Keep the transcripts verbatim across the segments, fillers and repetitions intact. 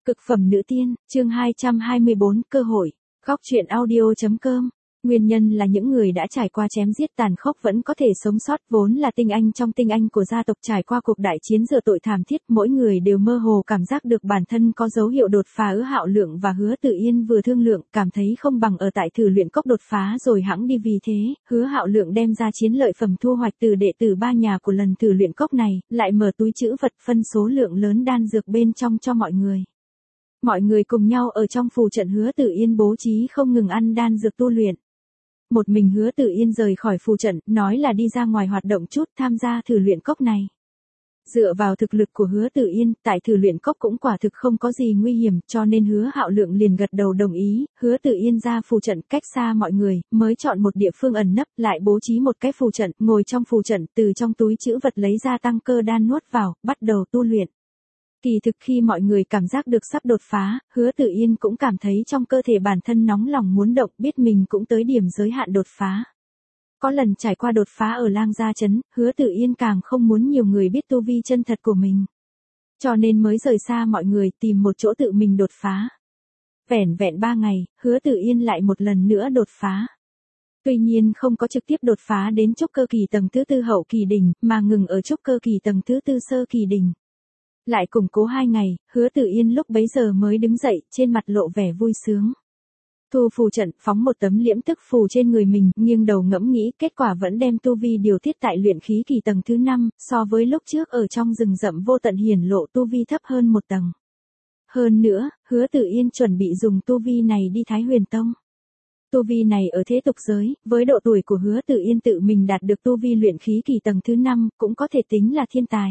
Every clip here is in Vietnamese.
Cực phẩm nữ tiên, chương hai trăm hai mươi bốn, cơ hội. Góc truyện audio chấm com. Nguyên nhân là những người đã trải qua chém giết tàn khốc vẫn có thể sống sót, vốn là tinh anh trong tinh anh của gia tộc, trải qua cuộc đại chiến rửa tội thảm thiết, mỗi người đều mơ hồ cảm giác được bản thân có dấu hiệu đột phá. Hứa Hạo Lượng và Hứa Tử Yên vừa thương lượng, cảm thấy không bằng ở tại thử luyện cốc đột phá rồi hẵng đi, vì thế, Hứa Hạo Lượng đem ra chiến lợi phẩm thu hoạch từ đệ tử ba nhà của lần thử luyện cốc này, lại mở túi trữ vật phân số lượng lớn đan dược bên trong cho mọi người. Mọi người cùng nhau ở trong phù trận, Hứa Tử Yên bố trí không ngừng ăn đan dược tu luyện. Một mình Hứa Tử Yên rời khỏi phù trận, nói là đi ra ngoài hoạt động chút, tham gia thử luyện cốc này. Dựa vào thực lực của Hứa Tử Yên, tại thử luyện cốc cũng quả thực không có gì nguy hiểm, cho nên Hứa Hạo Lượng liền gật đầu đồng ý. Hứa Tử Yên ra phù trận cách xa mọi người, mới chọn một địa phương ẩn nấp, lại bố trí một cái phù trận, ngồi trong phù trận, từ trong túi trữ vật lấy ra tăng cơ đan nuốt vào, bắt đầu tu luyện. Kỳ thực khi mọi người cảm giác được sắp đột phá, Hứa Tử Yên cũng cảm thấy trong cơ thể bản thân nóng lòng muốn động, biết mình cũng tới điểm giới hạn đột phá. Có lần trải qua đột phá ở Lang Gia Trấn, Hứa Tử Yên càng không muốn nhiều người biết tu vi chân thật của mình. Cho nên mới rời xa mọi người, tìm một chỗ tự mình đột phá. Vẻn vẹn ba ngày, Hứa Tử Yên lại một lần nữa đột phá. Tuy nhiên không có trực tiếp đột phá đến trúc cơ kỳ tầng thứ tư hậu kỳ đỉnh, mà ngừng ở trúc cơ kỳ tầng thứ tư sơ kỳ đỉnh. Lại củng cố hai ngày, Hứa Tử Yên lúc bấy giờ mới đứng dậy, trên mặt lộ vẻ vui sướng. Thu phù trận, phóng một tấm liễm tức phù trên người mình, nghiêng đầu ngẫm nghĩ, kết quả vẫn đem tu vi điều tiết tại luyện khí kỳ tầng thứ năm, so với lúc trước ở trong rừng rậm vô tận hiển lộ tu vi thấp hơn một tầng. Hơn nữa, Hứa Tử Yên chuẩn bị dùng tu vi này đi Thái Huyền Tông. Tu vi này ở thế tục giới, với độ tuổi của Hứa Tử Yên tự mình đạt được tu vi luyện khí kỳ tầng thứ năm, cũng có thể tính là thiên tài.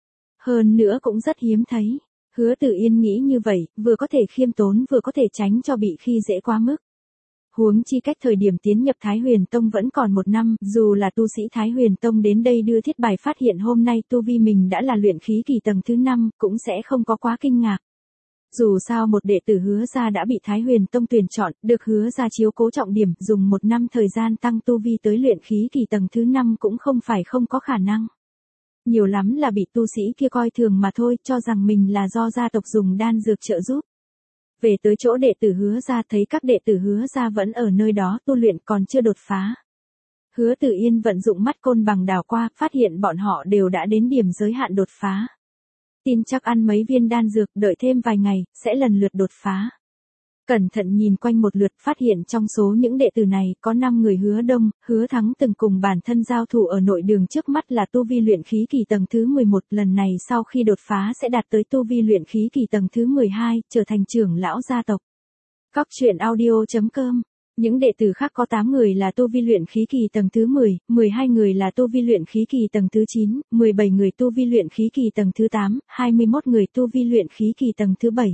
Hơn nữa cũng rất hiếm thấy. Hứa Tử Yên nghĩ như vậy, vừa có thể khiêm tốn vừa có thể tránh cho bị khi dễ quá mức. Huống chi cách thời điểm tiến nhập Thái Huyền Tông vẫn còn một năm, dù là tu sĩ Thái Huyền Tông đến đây đưa thiết bài phát hiện hôm nay tu vi mình đã là luyện khí kỳ tầng thứ năm, cũng sẽ không có quá kinh ngạc. Dù sao một đệ tử Hứa gia đã bị Thái Huyền Tông tuyển chọn, được Hứa gia chiếu cố trọng điểm, dùng một năm thời gian tăng tu vi tới luyện khí kỳ tầng thứ năm cũng không phải không có khả năng. Nhiều lắm là bị tu sĩ kia coi thường mà thôi, cho rằng mình là do gia tộc dùng đan dược trợ giúp. Về tới chỗ đệ tử Hứa gia, thấy các đệ tử Hứa gia vẫn ở nơi đó tu luyện, còn chưa đột phá. Hứa Tử Yên vận dụng mắt côn bằng đảo qua, phát hiện bọn họ đều đã đến điểm giới hạn đột phá. Tin chắc ăn mấy viên đan dược, đợi thêm vài ngày, sẽ lần lượt đột phá. Cẩn thận nhìn quanh một lượt, phát hiện trong số những đệ tử này có năm người Hứa Đông, Hứa Thắng từng cùng bản thân giao thủ ở nội đường, trước mắt là tu vi luyện khí kỳ tầng thứ mười một, lần này sau khi đột phá sẽ đạt tới tu vi luyện khí kỳ tầng thứ mười hai, trở thành trưởng lão gia tộc. Góc truyện audio chấm com. Những đệ tử khác có tám người là tu vi luyện khí kỳ tầng thứ mười, mười hai người là tu vi luyện khí kỳ tầng thứ chín, mười bảy người tu vi luyện khí kỳ tầng thứ tám, hai mươi mốt người tu vi luyện khí kỳ tầng thứ bảy.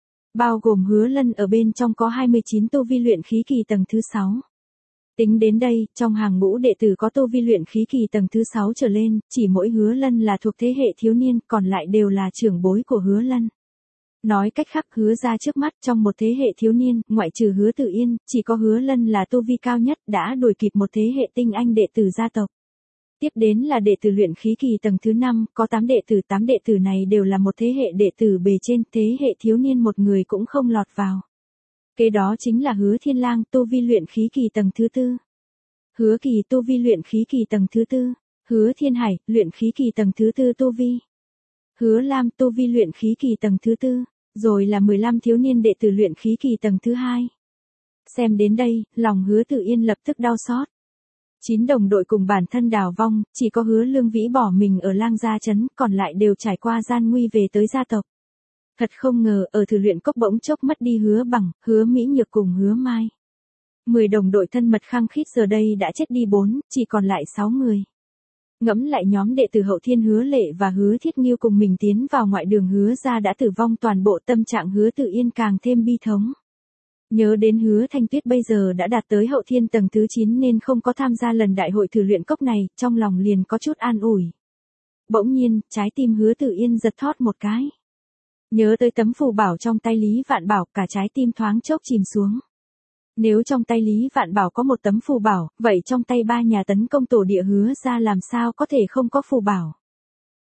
Bao gồm Hứa Lân ở bên trong có hai mươi chín tu vi luyện khí kỳ tầng thứ sáu. Tính đến đây, trong hàng ngũ đệ tử có tu vi luyện khí kỳ tầng thứ sáu trở lên, chỉ mỗi Hứa Lân là thuộc thế hệ thiếu niên, còn lại đều là trưởng bối của Hứa Lân. Nói cách khác, Hứa gia trước mắt trong một thế hệ thiếu niên, ngoại trừ Hứa Tử Yên, chỉ có Hứa Lân là tu vi cao nhất, đã đuổi kịp một thế hệ tinh anh đệ tử gia tộc. Tiếp đến là đệ tử luyện khí kỳ tầng thứ năm, có tám đệ tử, tám đệ tử này đều là một thế hệ đệ tử bề trên, thế hệ thiếu niên một người cũng không lọt vào. Kế đó chính là Hứa Thiên Lang, tu vi luyện khí kỳ tầng thứ tư. Hứa Kỳ, tu vi luyện khí kỳ tầng thứ tư. Hứa Thiên Hải, luyện khí kỳ tầng thứ tư tu vi. Hứa Lam, tu vi luyện khí kỳ tầng thứ tư. Rồi là mười lăm thiếu niên đệ tử luyện khí kỳ tầng thứ hai. Xem đến đây, lòng Hứa Tử Yên lập tức đau xót. Chín đồng đội cùng bản thân đào vong, chỉ có Hứa Lương Vĩ bỏ mình ở Lang Gia Trấn, còn lại đều trải qua gian nguy về tới gia tộc. Thật không ngờ, ở thử luyện cốc bỗng chốc mất đi Hứa Bằng, Hứa Mỹ Nhược cùng Hứa Mai. Mười đồng đội thân mật khăng khít giờ đây đã chết đi bốn, chỉ còn lại sáu người. Ngẫm lại nhóm đệ tử Hậu Thiên Hứa Lệ và Hứa Thiết Nghiêu cùng mình tiến vào ngoại đường Hứa gia đã tử vong, toàn bộ tâm trạng Hứa Tử Yên càng thêm bi thống. Nhớ đến Hứa Thanh Tuyết bây giờ đã đạt tới hậu thiên tầng thứ chín nên không có tham gia lần đại hội thử luyện cốc này, trong lòng liền có chút an ủi. Bỗng nhiên, trái tim Hứa Tử Yên giật thót một cái. Nhớ tới tấm phù bảo trong tay Lý Vạn Bảo, cả trái tim thoáng chốc chìm xuống. Nếu trong tay Lý Vạn Bảo có một tấm phù bảo, vậy trong tay ba nhà tấn công tổ địa Hứa gia làm sao có thể không có phù bảo.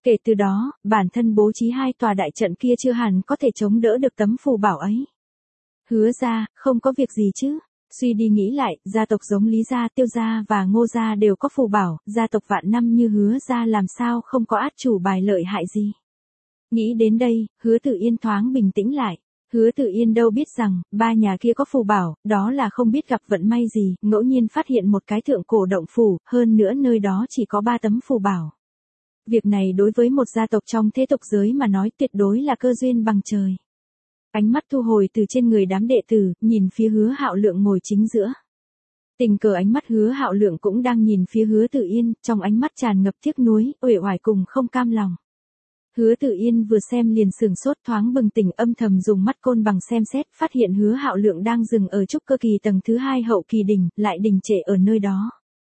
Kể từ đó, bản thân bố trí hai tòa đại trận kia chưa hẳn có thể chống đỡ được tấm phù bảo ấy. Hứa gia, không có việc gì chứ? Suy đi nghĩ lại, gia tộc giống Lý gia, Tiêu gia và Ngô gia đều có phù bảo, gia tộc vạn năm như Hứa gia làm sao không có át chủ bài lợi hại gì. Nghĩ đến đây, Hứa Tử Yên thoáng bình tĩnh lại. Hứa Tử Yên đâu biết rằng, ba nhà kia có phù bảo, đó là không biết gặp vận may gì, ngẫu nhiên phát hiện một cái thượng cổ động phủ, hơn nữa nơi đó chỉ có ba tấm phù bảo. Việc này đối với một gia tộc trong thế tục giới mà nói tuyệt đối là cơ duyên bằng trời. Ánh mắt thu hồi từ trên người đám đệ tử, nhìn phía Hứa Hạo Lượng ngồi chính giữa. Tình cờ ánh mắt Hứa Hạo Lượng cũng đang nhìn phía Hứa Tử Yên, trong ánh mắt tràn ngập tiếc nuối, uể oải cùng không cam lòng. Hứa Tử Yên vừa xem liền sửng sốt, thoáng bừng tỉnh, âm thầm dùng mắt côn bằng xem xét, phát hiện Hứa Hạo Lượng đang dừng ở trúc cơ kỳ tầng thứ hai hậu kỳ đỉnh, lại đình trệ ở nơi đó.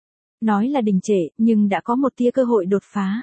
Nói là đình trệ, nhưng đã có một tia cơ hội đột phá.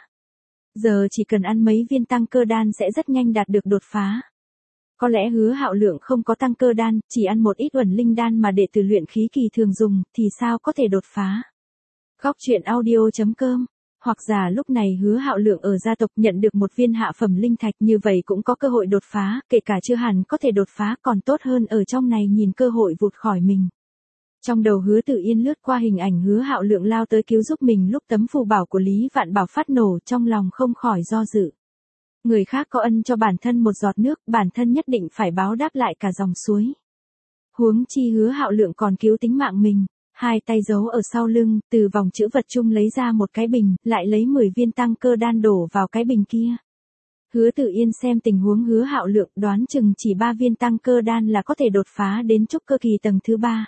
Giờ chỉ cần ăn mấy viên tăng cơ đan sẽ rất nhanh đạt được đột phá. Có lẽ Hứa Hạo Lượng không có tăng cơ đan, chỉ ăn một ít uẩn linh đan mà đệ tử luyện khí kỳ thường dùng, thì sao có thể đột phá. Góc truyện audio chấm com. Hoặc giả lúc này Hứa Hạo Lượng ở gia tộc nhận được một viên hạ phẩm linh thạch, như vậy cũng có cơ hội đột phá, kể cả chưa hẳn có thể đột phá còn tốt hơn ở trong này nhìn cơ hội vụt khỏi mình. Trong đầu Hứa Tử Yên lướt qua hình ảnh Hứa Hạo Lượng lao tới cứu giúp mình lúc tấm phù bảo của Lý Vạn Bảo phát nổ, trong lòng không khỏi do dự. Người khác có ân cho bản thân một giọt nước, bản thân nhất định phải báo đáp lại cả dòng suối. Huống chi Hứa Hạo Lượng còn cứu tính mạng mình. Hai tay giấu ở sau lưng, từ vòng chữ vật chung lấy ra một cái bình, lại lấy mười viên tăng cơ đan đổ vào cái bình kia. Hứa Tử Yên xem tình huống Hứa Hạo Lượng, đoán chừng chỉ ba viên tăng cơ đan là có thể đột phá đến trúc cơ kỳ tầng thứ ba.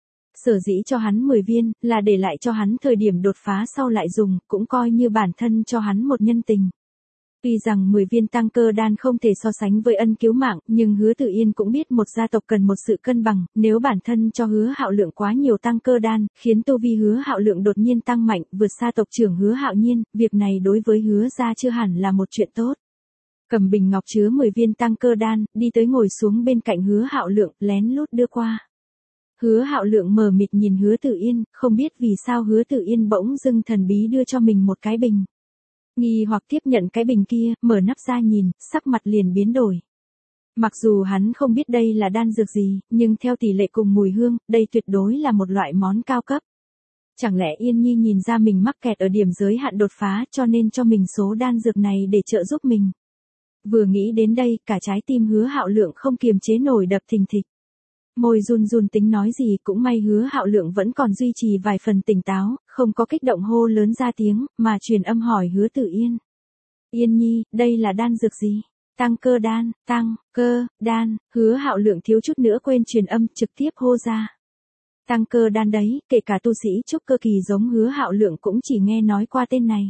Sở dĩ cho hắn mười viên, là để lại cho hắn thời điểm đột phá sau lại dùng, cũng coi như bản thân cho hắn một nhân tình. Tuy rằng mười viên tăng cơ đan không thể so sánh với ân cứu mạng, nhưng Hứa Tử Yên cũng biết một gia tộc cần một sự cân bằng, nếu bản thân cho Hứa Hạo Lượng quá nhiều tăng cơ đan, khiến tu vi Hứa Hạo Lượng đột nhiên tăng mạnh, vượt xa tộc trưởng Hứa Hạo Nhiên, việc này đối với Hứa gia chưa hẳn là một chuyện tốt. Cầm bình ngọc chứa mười viên tăng cơ đan, đi tới ngồi xuống bên cạnh Hứa Hạo Lượng, lén lút đưa qua. Hứa Hạo Lượng mờ mịt nhìn Hứa Tử Yên, không biết vì sao Hứa Tử Yên bỗng dưng thần bí đưa cho mình một cái bình. Nghi hoặc tiếp nhận cái bình kia, mở nắp ra nhìn, sắc mặt liền biến đổi. Mặc dù hắn không biết đây là đan dược gì, nhưng theo tỷ lệ cùng mùi hương, đây tuyệt đối là một loại món cao cấp. Chẳng lẽ Yên Nhi nhìn ra mình mắc kẹt ở điểm giới hạn đột phá cho nên cho mình số đan dược này để trợ giúp mình. Vừa nghĩ đến đây, cả trái tim Hứa Hạo Lượng không kiềm chế nổi đập thình thịch. Môi run run tính nói gì, cũng may Hứa Hạo Lượng vẫn còn duy trì vài phần tỉnh táo, không có kích động hô lớn ra tiếng, mà truyền âm hỏi Hứa Tử Yên. Yên Nhi, đây là đan dược gì? Tăng cơ đan, tăng, cơ, đan, Hứa Hạo Lượng thiếu chút nữa quên truyền âm, trực tiếp hô ra. Tăng cơ đan đấy, kể cả tu sĩ trúc cơ kỳ giống Hứa Hạo Lượng cũng chỉ nghe nói qua tên này.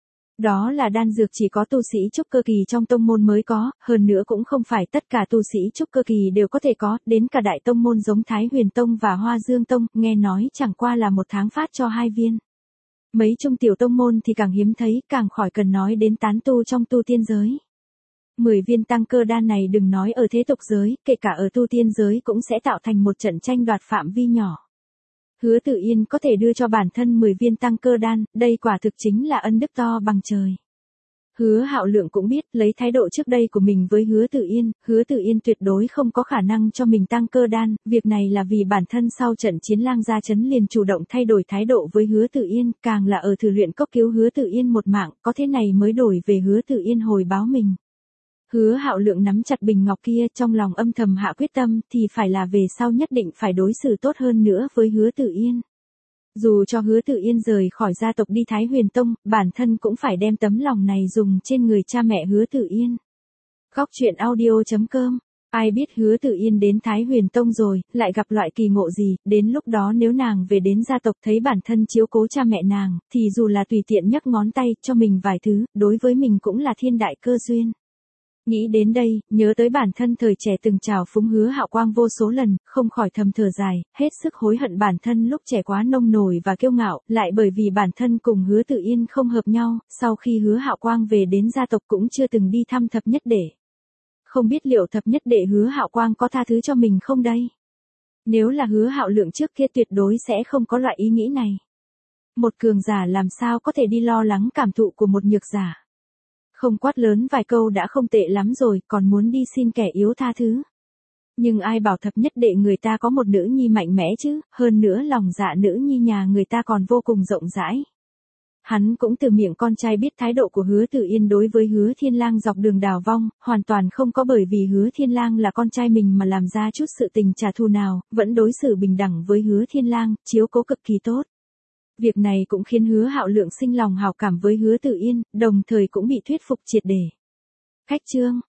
Đó là đan dược chỉ có tu sĩ trúc cơ kỳ trong tông môn mới có, hơn nữa cũng không phải tất cả tu sĩ trúc cơ kỳ đều có thể có, đến cả đại tông môn giống Thái Huyền Tông và Hoa Dương Tông, nghe nói chẳng qua là một tháng phát cho hai viên. Mấy trung tiểu tông môn thì càng hiếm thấy, càng khỏi cần nói đến tán tu trong tu tiên giới. mười viên tăng cơ đan này đừng nói ở thế tục giới, kể cả ở tu tiên giới cũng sẽ tạo thành một trận tranh đoạt phạm vi nhỏ. Hứa Tử Yên có thể đưa cho bản thân mười viên tăng cơ đan, đây quả thực chính là ân đức to bằng trời. Hứa Hạo Lượng cũng biết, lấy thái độ trước đây của mình với Hứa Tử Yên, Hứa Tử Yên tuyệt đối không có khả năng cho mình tăng cơ đan, việc này là vì bản thân sau trận chiến lang gia trấn liền chủ động thay đổi thái độ với Hứa Tử Yên, càng là ở thử luyện cốc cứu Hứa Tử Yên một mạng, có thế này mới đổi về Hứa Tử Yên hồi báo mình. Hứa Hạo Lượng nắm chặt bình ngọc kia, trong lòng âm thầm hạ quyết tâm, thì phải là về sau nhất định phải đối xử tốt hơn nữa với Hứa Tử Yên. Dù cho Hứa Tử Yên rời khỏi gia tộc đi Thái Huyền Tông, bản thân cũng phải đem tấm lòng này dùng trên người cha mẹ Hứa Tử Yên. Góc truyện audio chấm com. Ai biết Hứa Tử Yên đến Thái Huyền Tông rồi, lại gặp loại kỳ ngộ gì, đến lúc đó nếu nàng về đến gia tộc thấy bản thân chiếu cố cha mẹ nàng, thì dù là tùy tiện nhấc ngón tay cho mình vài thứ, đối với mình cũng là thiên đại cơ duyên. Nghĩ đến đây, nhớ tới bản thân thời trẻ từng trào phúng Hứa Hạo Quang vô số lần, không khỏi thầm thở dài, hết sức hối hận bản thân lúc trẻ quá nông nổi và kiêu ngạo, lại bởi vì bản thân cùng Hứa Tử Yên không hợp nhau, sau khi Hứa Hạo Quang về đến gia tộc cũng chưa từng đi thăm thập nhất đệ. Không biết liệu thập nhất đệ Hứa Hạo Quang có tha thứ cho mình không đây? Nếu là Hứa Hạo Lượng trước kia tuyệt đối sẽ không có loại ý nghĩ này. Một cường giả làm sao có thể đi lo lắng cảm thụ của một nhược giả? Không quát lớn vài câu đã không tệ lắm rồi, còn muốn đi xin kẻ yếu tha thứ. Nhưng ai bảo thập nhất đệ người ta có một nữ nhi mạnh mẽ chứ, hơn nữa lòng dạ nữ nhi nhà người ta còn vô cùng rộng rãi. Hắn cũng từ miệng con trai biết thái độ của Hứa Tử Yên đối với Hứa Thiên Lang dọc đường đào vong, hoàn toàn không có bởi vì Hứa Thiên Lang là con trai mình mà làm ra chút sự tình trả thù nào, vẫn đối xử bình đẳng với Hứa Thiên Lang, chiếu cố cực kỳ tốt. Việc này cũng khiến Hứa Hạo Lượng sinh lòng hảo cảm với Hứa Tử Yên, đồng thời cũng bị thuyết phục triệt để. Khách chương